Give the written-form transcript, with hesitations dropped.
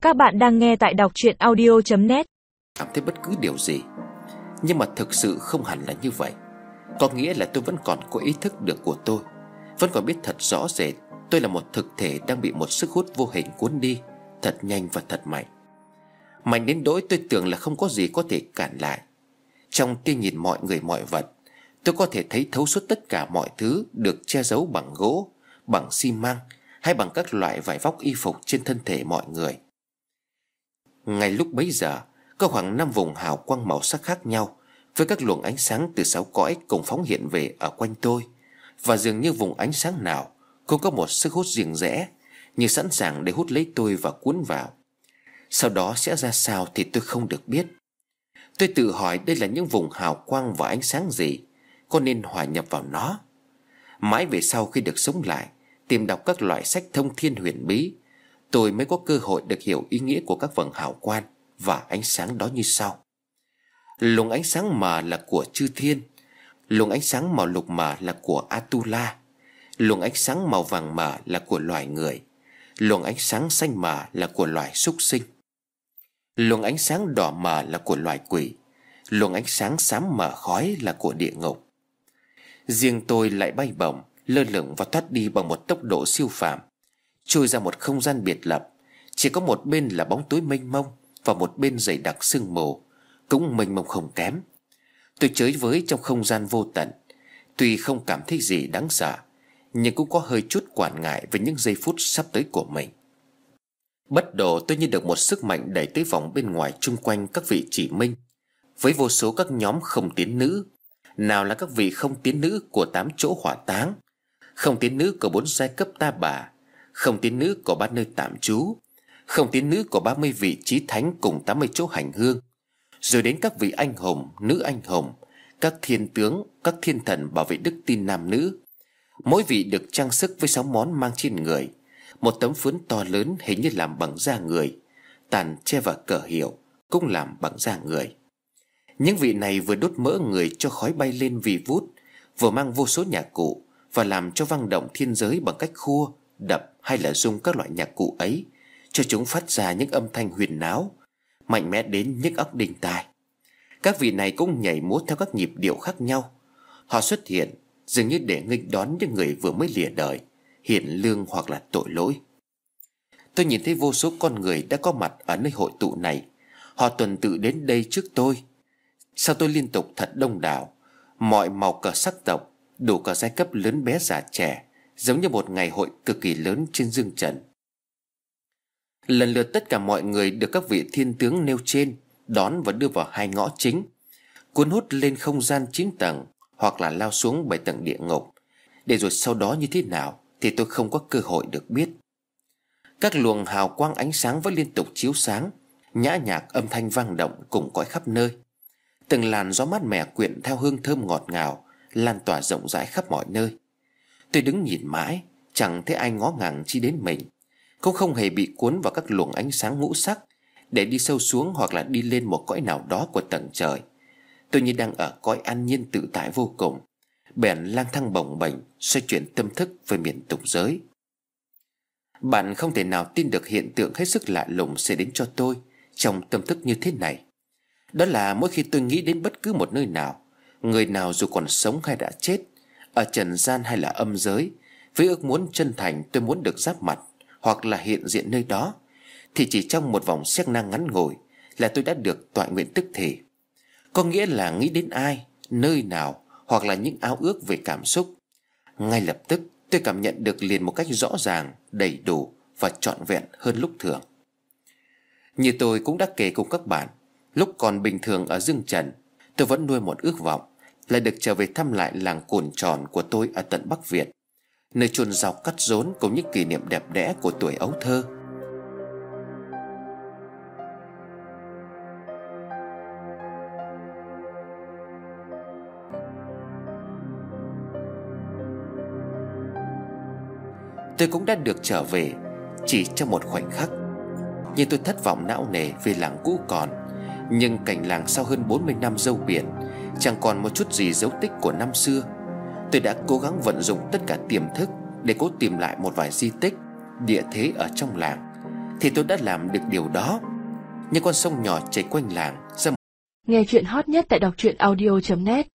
Các bạn đang nghe tại đọc truyện audio.net. Cảm thấy bất cứ điều gì. Nhưng mà thực sự không hẳn là như vậy. Có nghĩa là tôi vẫn còn có ý thức được của tôi, vẫn còn biết thật rõ rệt tôi là một thực thể đang bị một sức hút vô hình cuốn đi, thật nhanh và thật mạnh. Mạnh đến nỗi tôi tưởng là không có gì có thể cản lại. Trong tia nhìn mọi người mọi vật, tôi có thể thấy thấu suốt tất cả mọi thứ được che giấu bằng gỗ, bằng xi măng hay bằng các loại vải vóc y phục trên thân thể mọi người. Ngay lúc bấy giờ, có khoảng 5 vùng hào quang màu sắc khác nhau, với các luồng ánh sáng từ 6 cõi cùng phóng hiện về ở quanh tôi. Và dường như vùng ánh sáng nào cũng có một sức hút riêng rẽ, như sẵn sàng để hút lấy tôi và cuốn vào. Sau đó sẽ ra sao thì tôi không được biết. Tôi tự hỏi đây là những vùng hào quang và ánh sáng gì, có nên hòa nhập vào nó. Mãi về sau khi được sống lại, tìm đọc các loại sách thông thiên huyền bí, tôi mới có cơ hội được hiểu ý nghĩa của các vầng hào quang và ánh sáng đó như sau. Luồng ánh sáng mờ là của chư thiên, luồng ánh sáng màu lục mờ là của Atula, luồng ánh sáng màu vàng mờ là của loài người, luồng ánh sáng xanh mờ là của loài súc sinh, luồng ánh sáng đỏ mờ là của loài quỷ, luồng ánh sáng xám mờ khói là của địa ngục. Riêng tôi lại bay bổng, lơ lửng và thoát đi bằng một tốc độ siêu phàm, trôi ra một không gian biệt lập. Chỉ có một bên là bóng tối mênh mông và một bên dày đặc sương mù, cũng mênh mông không kém. Tôi chới với trong không gian vô tận, tuy không cảm thấy gì đáng sợ, nhưng cũng có hơi chút quản ngại về những giây phút sắp tới của mình. Bất độ tôi như được một sức mạnh đẩy tới vòng bên ngoài chung quanh các vị chỉ minh, với vô số các nhóm không tiến nữ. Nào là các vị không tiến nữ của 8 chỗ hỏa táng, không tiến nữ của 4 giai cấp ta bà, không tiến nữ của 3 nơi tạm trú, không tiến nữ của 30 vị chí thánh cùng 80 chỗ hành hương, rồi đến các vị anh hùng, nữ anh hùng, các thiên tướng, các thiên thần bảo vệ đức tin nam nữ. Mỗi vị được trang sức với 6 món mang trên người, một tấm phướn to lớn hình như làm bằng da người, tàn che và cờ hiệu cũng làm bằng da người. Những vị này vừa đốt mỡ người cho khói bay lên vì vút, vừa mang vô số nhạc cụ và làm cho vang động thiên giới bằng cách khua, đập hay là rung các loại nhạc cụ ấy, cho chúng phát ra những âm thanh huyền náo, mạnh mẽ đến nhức óc đinh tai. Các vị này cũng nhảy múa theo các nhịp điệu khác nhau. Họ xuất hiện dường như để nghênh đón những người vừa mới lìa đời, hiển lương hoặc là tội lỗi. Tôi nhìn thấy vô số con người đã có mặt ở nơi hội tụ này. Họ tuần tự đến đây trước tôi. Sau tôi liên tục thật đông đảo, mọi màu cờ sắc tộc, đủ cả giai cấp lớn bé già trẻ, giống như một ngày hội cực kỳ lớn trên dương trần. Lần lượt tất cả mọi người được các vị thiên tướng nêu trên đón và đưa vào 2 ngõ chính, cuốn hút lên không gian 9 tầng hoặc là lao xuống 7 tầng địa ngục. Để rồi sau đó như thế nào thì tôi không có cơ hội được biết. Các luồng hào quang ánh sáng vẫn liên tục chiếu sáng, nhã nhạc âm thanh vang động cùng cõi khắp nơi. Từng làn gió mát mẻ quyện theo hương thơm ngọt ngào lan tỏa rộng rãi khắp mọi nơi. Tôi đứng nhìn mãi, chẳng thấy ai ngó ngàng chi đến mình, cũng không hề bị cuốn vào các luồng ánh sáng ngũ sắc để đi sâu xuống hoặc là đi lên một cõi nào đó của tầng trời. Tôi như đang ở cõi an nhiên tự tại vô cùng, bèn lang thang bồng bềnh xoay chuyển tâm thức về miền tục giới. Bạn không thể nào tin được hiện tượng hết sức lạ lùng sẽ đến cho tôi trong tâm thức như thế này. Đó là mỗi khi tôi nghĩ đến bất cứ một nơi nào, người nào dù còn sống hay đã chết, ở trần gian hay là âm giới, với ước muốn chân thành tôi muốn được giáp mặt hoặc là hiện diện nơi đó, thì chỉ trong một vòng séc nang ngắn ngủi là tôi đã được toại nguyện tức thì. Có nghĩa là nghĩ đến ai, nơi nào hoặc là những ao ước về cảm xúc, ngay lập tức tôi cảm nhận được liền một cách rõ ràng, đầy đủ và trọn vẹn hơn lúc thường. Như tôi cũng đã kể cùng các bạn, lúc còn bình thường ở dương trần, tôi vẫn nuôi một ước vọng là được trở về thăm lại làng Cồn Tròn của tôi ở tận Bắc Việt, nơi chôn rau cắt rốn cùng những kỷ niệm đẹp đẽ của tuổi ấu thơ. Tôi cũng đã được trở về chỉ trong một khoảnh khắc. Nhưng tôi thất vọng não nề vì làng cũ còn, nhưng cảnh làng sau hơn 40 năm dâu biển chẳng còn một chút gì dấu tích của năm xưa. Tôi đã cố gắng vận dụng tất cả tiềm thức để cố tìm lại một vài di tích, địa thế ở trong làng, thì tôi đã làm được điều đó. Như con sông nhỏ chảy quanh làng ra. Nghe chuyện hot nhất tại đọc truyện audio.net.